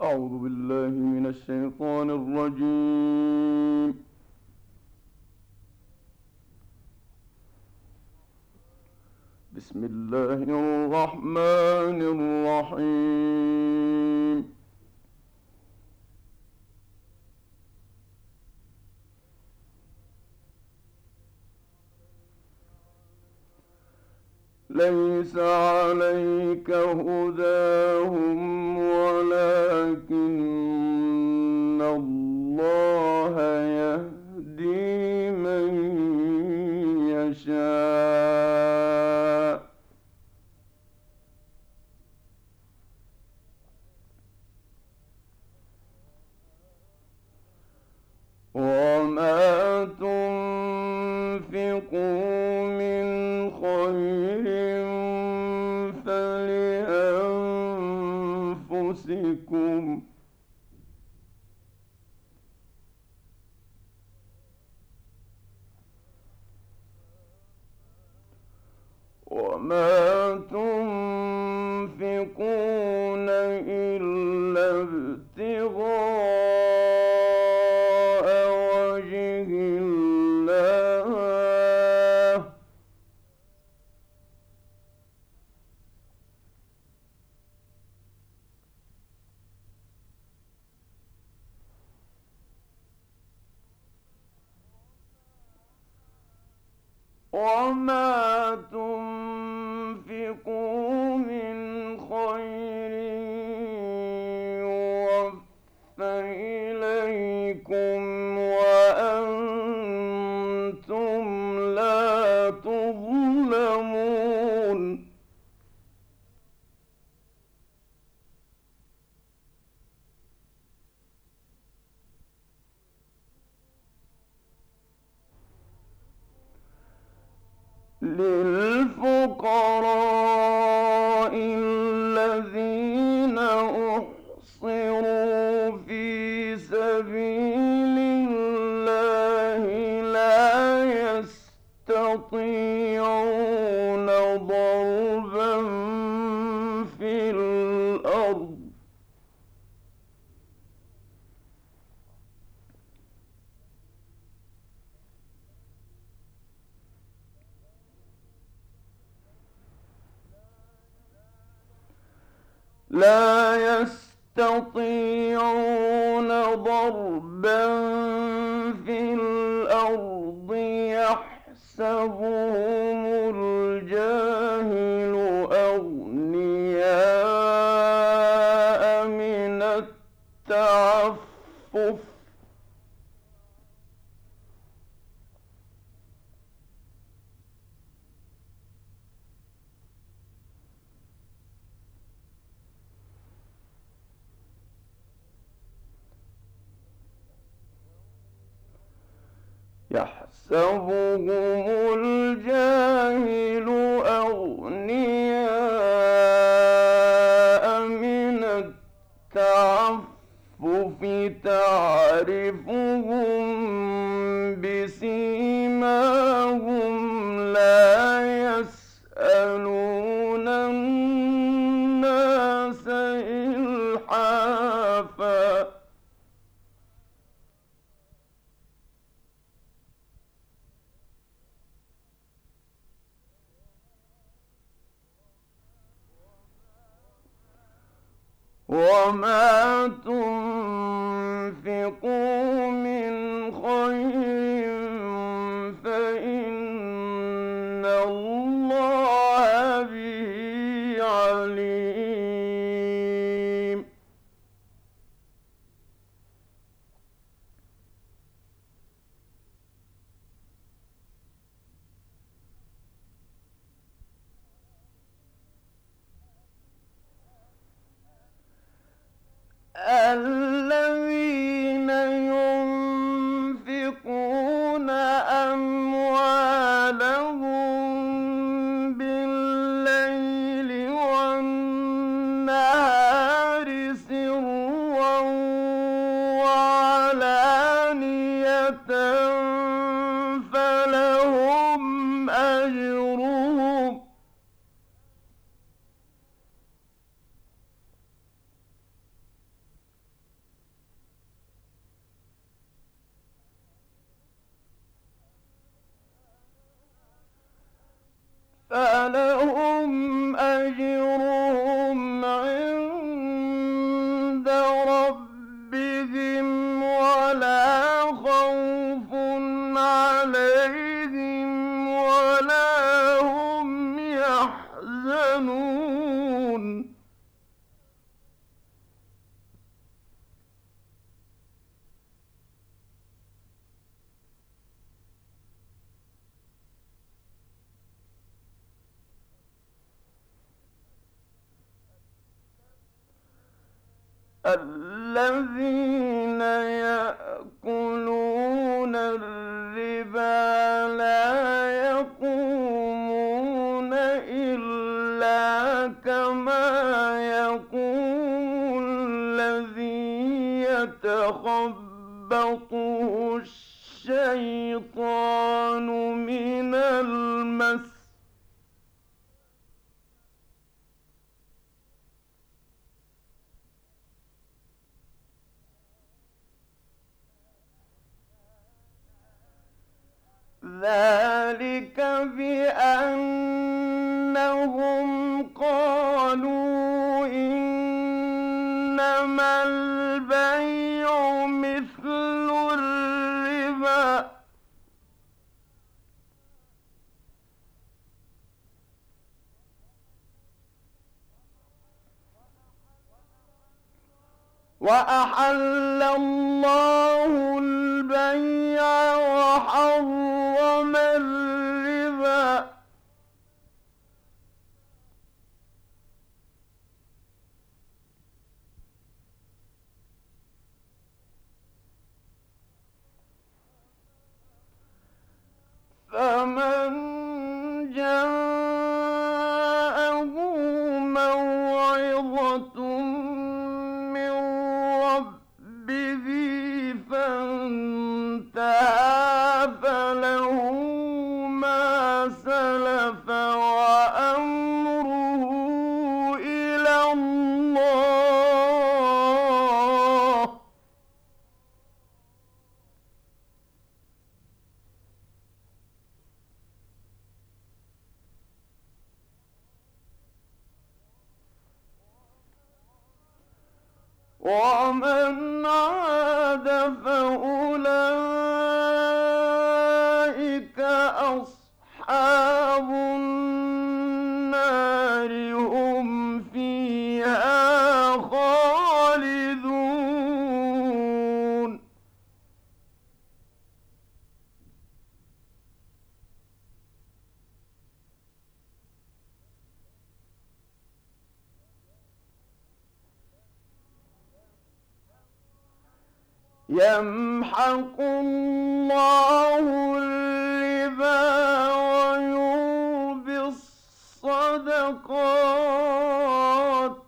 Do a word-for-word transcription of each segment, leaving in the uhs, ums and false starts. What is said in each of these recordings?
أعوذ بالله من الشيطان الرجيم. بسم الله الرحمن الرحيم. ليس عليك هداهم ولكن الله يهدي من يشاء. وما تنفقوا من خير فلأنفسكم، وما تنفقون إلا ابتغاء وجه الله، وما تنفقوا من خير يوفى إليكم وأنتم لا تظلمون. للفقراء الذين أحصروا في سبيل الله لا يستطيعون ضربا في الأرض لا يستطيعون ضربا في الأرض يحسبهم الجاهل أغنياء من التعفف، يحسبهم الجاهل أغنياء من التعفف تعرفهم بسيماهم لا يسألون الناس إلحافا. وما تنفقوا من خير فإن الله به عليم. الذي يحزنون الذين يأكلون الربا لا يقومون إلا كما يقوم الذي يتخبطه الشيطان من المس ذلك بأنهم قالوا إنما البيع مثل الربا وأحل الله البيع وحرم الربا فمن جاءه موعظة من ربه فانتهى فله ما سلف وأمره إلى الله ومن عاد فأولئك أصحاب النار هم فيها خالدون يمحق الله الربا ويربي الصدقات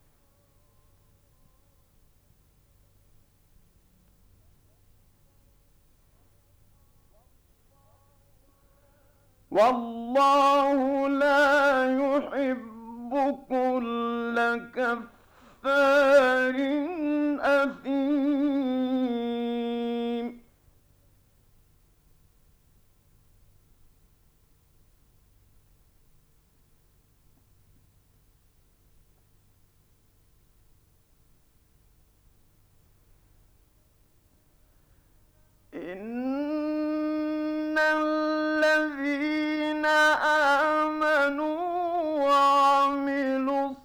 والله لا يحب كل كفار أثيم إن الذين آمنوا وعملوا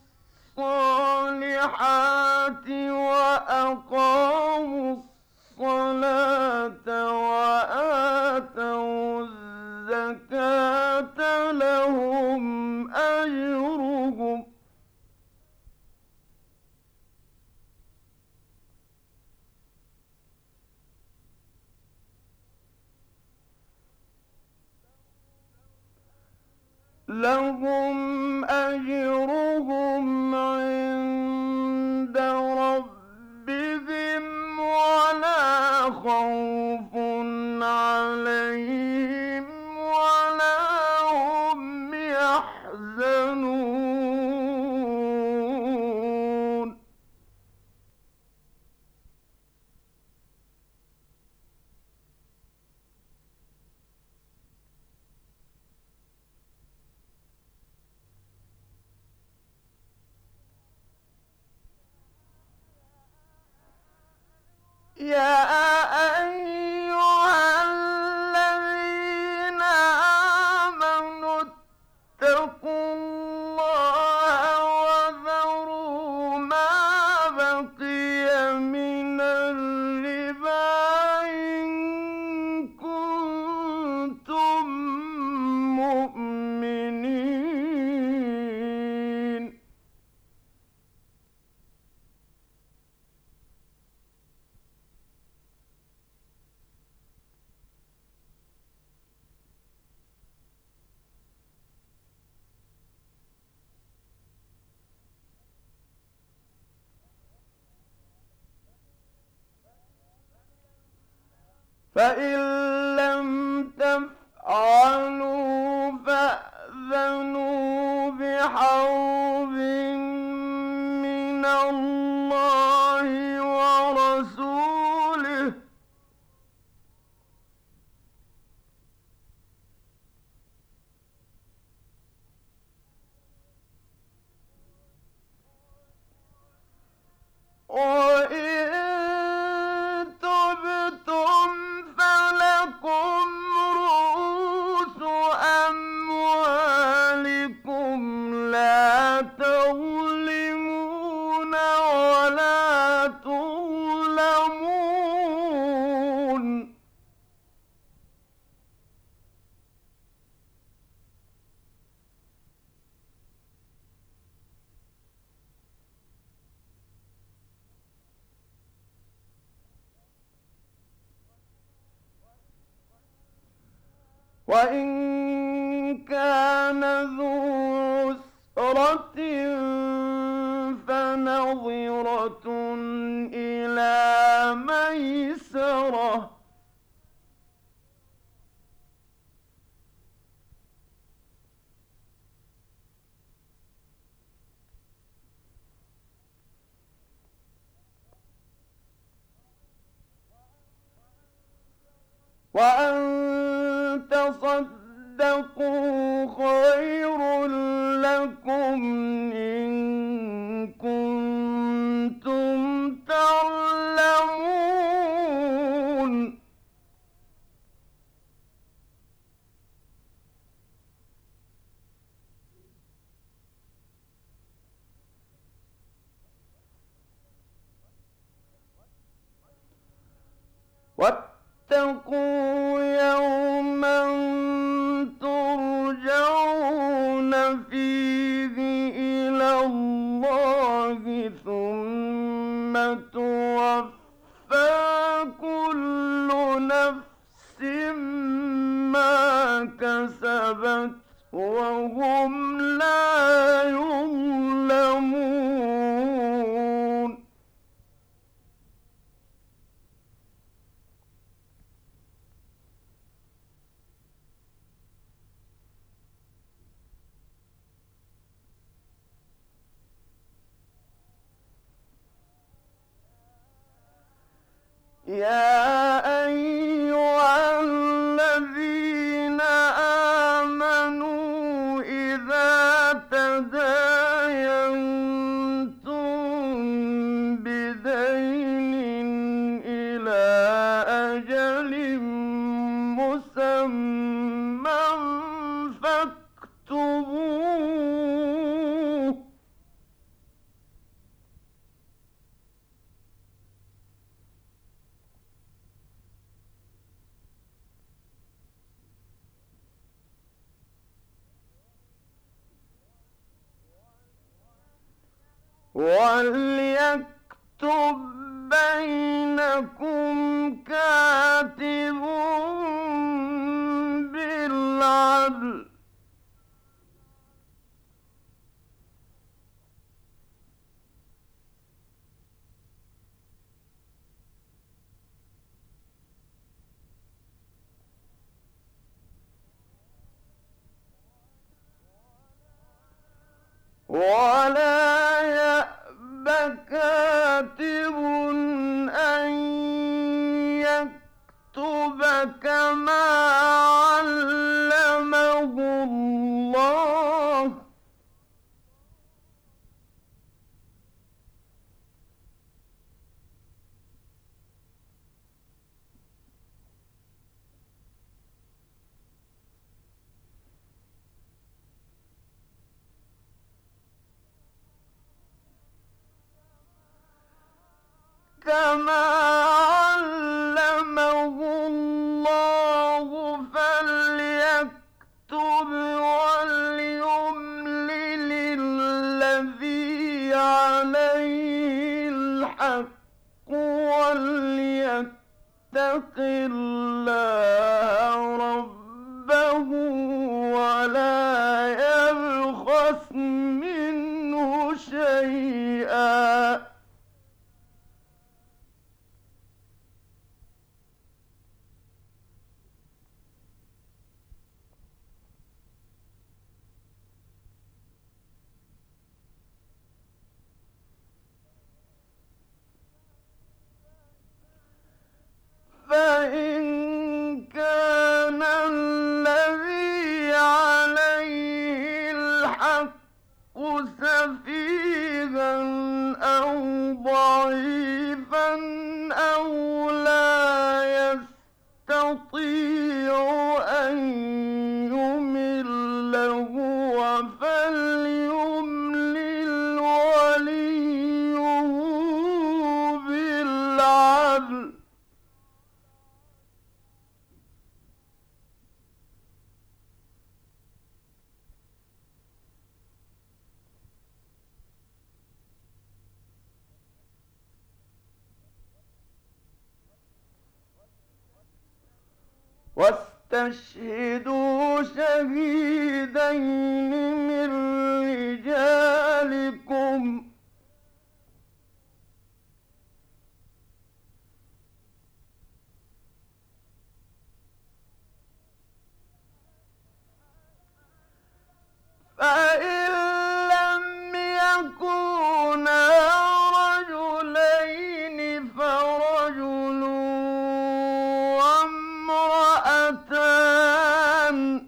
الصالحات وأقاموا الصلاة وآتوا الزكاة لهم أجرهم لهم أجرهم عند ربهم ولا خوف عليهم ولا هم يحزنون فإن لم تفعلوا فأذنوا بحرب من الله ورسوله، وإن تبتم فلكم رؤوس أموالكم لا تظلمون ولا تظلمون. وإن كان ذو عسرة فنظرة إلى ميسرة، وأن تصدقوا خير لكم إن كنتم تعلمون. واتقوا يوما ترجعون فيه إلى الله ثم توفى كل نفس ما كسبت وهم لا يظلمون. يا أيها الذين آمنوا إذا تداينتم بدين إلى أجل مسمى فاكتبوه، وليكتب بينكم كاتب بالعدل، ولا يأب كاتب أن يكتب كما علمه الله، كما علمه الله فليكتب وليملل الذي عليه الحق وليتق الله ربه ولا يبخس منه شيئا، سفيها أو ضعيفا أو لا يستطيع أن يمل هو فليملل وليه بالعدل واستشهدوا شهيدين من رجالكم فإن لم يكونا رجلين فرجل وامرأتان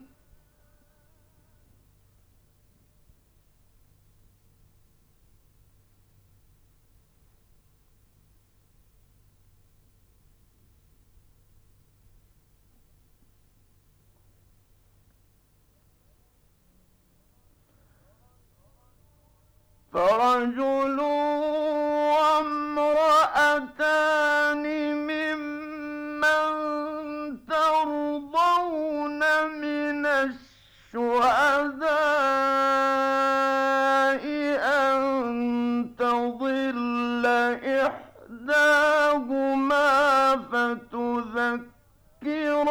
فرجل وامرأتان ممن ترضون من الشهداء أن تضل إحداهما فتذكر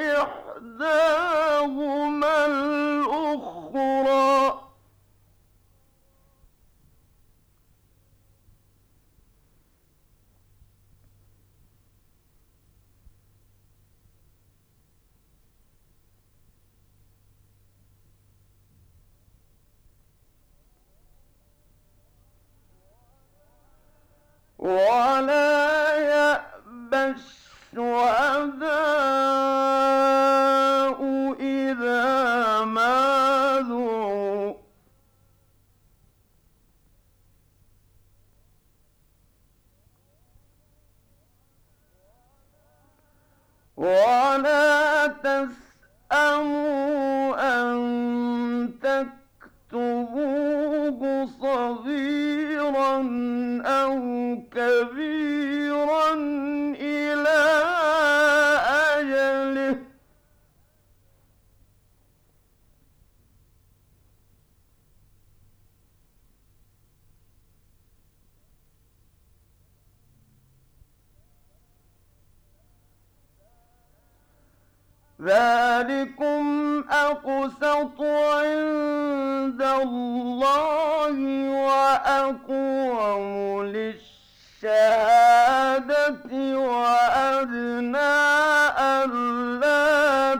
إحداهما الأخرى ولا يأبى الشهداء إذا ما دعوا ولا تسأموا أن تكتبوه صغيرا أو كبيرا إلى أجله ذلكم أقسط عند الله وأقوم للشهادة وأدنى ألا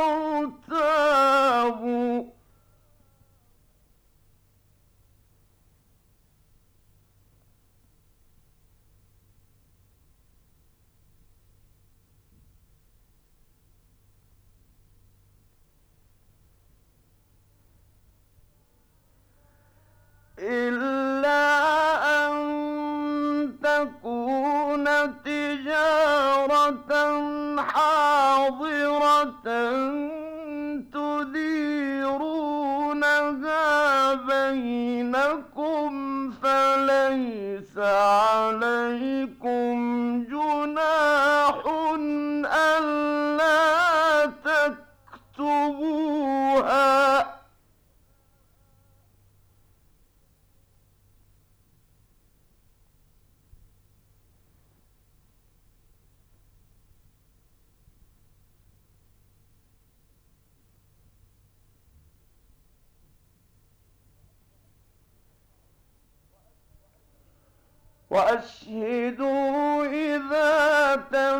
ترتابوا إلا أن تكون تجارة حاضرة تديرونها بينكم فليس عليكم جناح ألا تكتبوها وأشهدوا إذا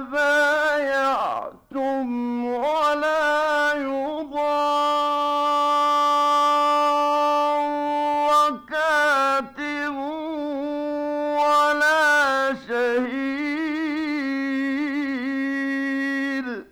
تبايعتم ولا يضار كاتب ولا شهيد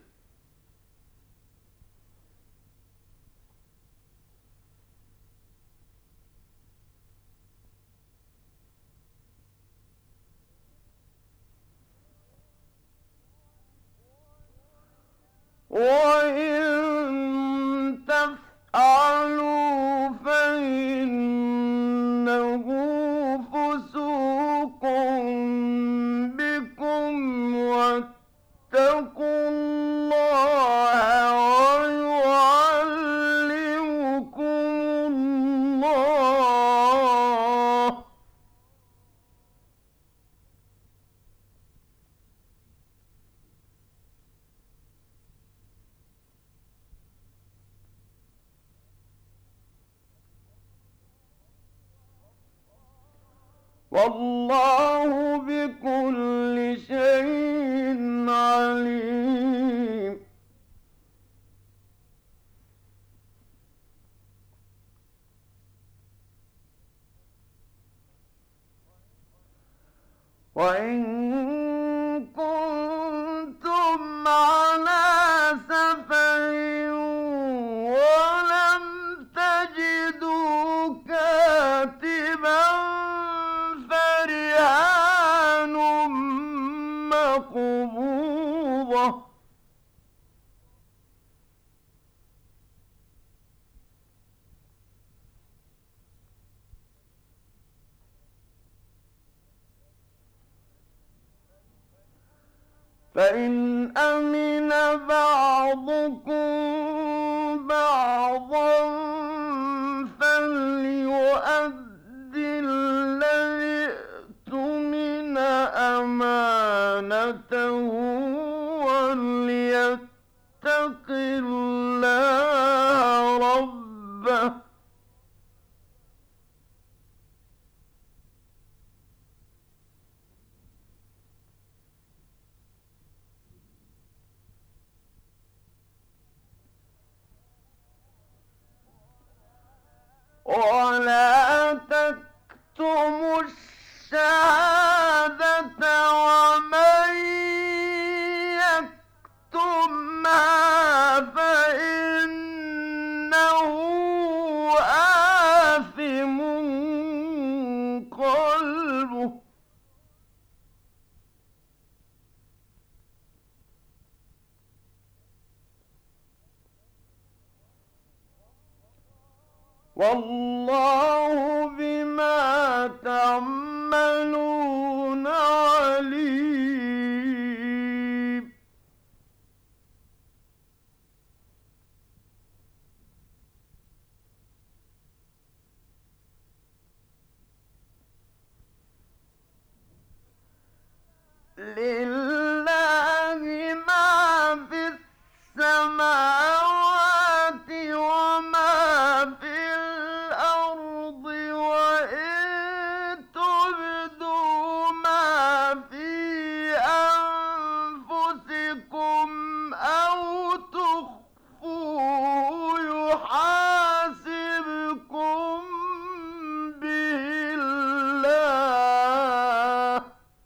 والله بكل شيء عليم. وإن كنتم على سفر ولم تجدوا كاتبا فرهان مقبوضة فإن أمن بعضكم بعضا فليؤد الذي اؤتمن أمانته وليتق الله ربه ولا تكتموا الشهادة ومن يكتمها فإنه آثم قلبه والله بما تعملون عليم. لله ما في السماوات وما في الأرض وإن تبدوا ما في أنفسكم أو تخفوه يحاسبكم به الله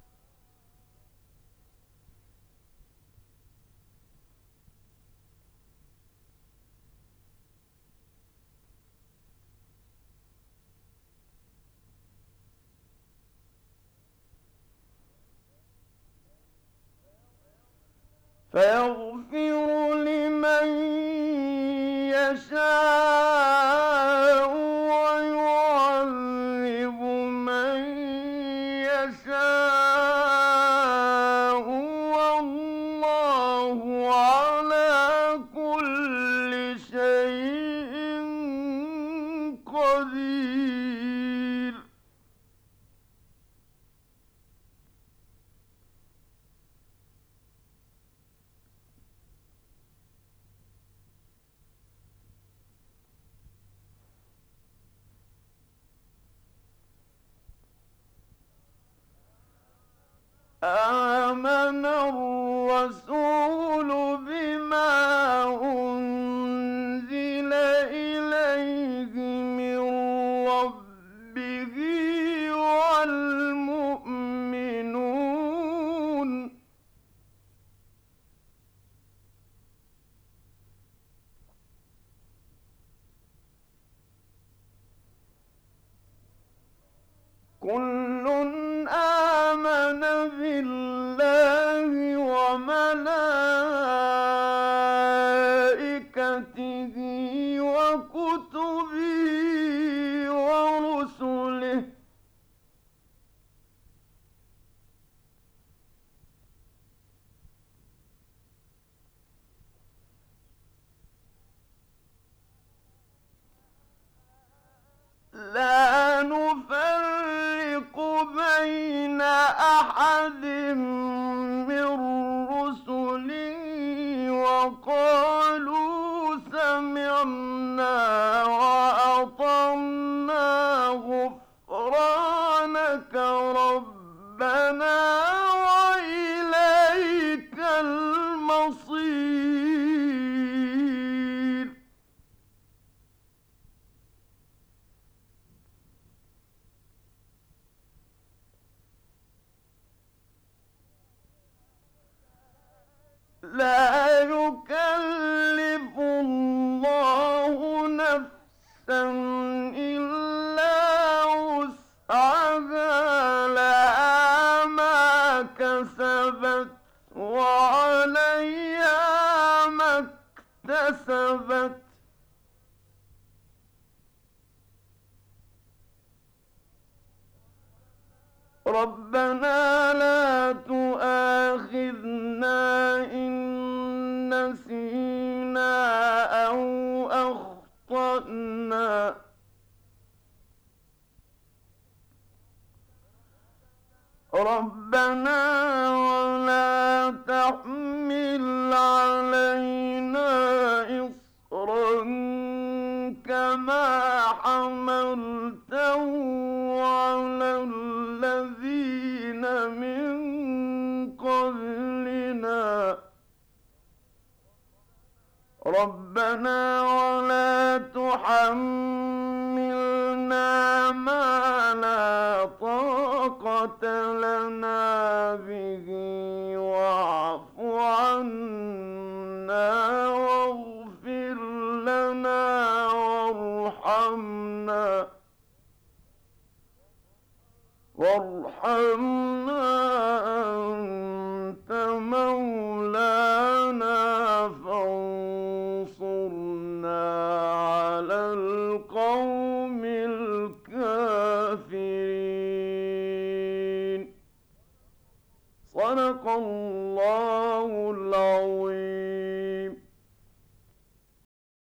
فيغفر لمن يشاء ويعذب من يشاء والله على كل شيء قدير. آمن الرسول بما أنزل إليه من ربه والمؤمنون كل آمن بالله وملائكته وكتبه ورسله لا نفرق بين أحد من رسله وقالوا سمعنا وأطعنا غفرانك ربنا لا تؤاخذنا إن نسينا أو أخطأنا ربنا ولا تحمل علينا إصرا كما حملته على الذين من قبلنا ربنا ولا تحملنا ما لا طاقة لنا به واعف عنا واغفر لنا وارحمنا وارحمنا أنت مولانا فانصرنا على القوم الكافرين. صدق الله العظيم.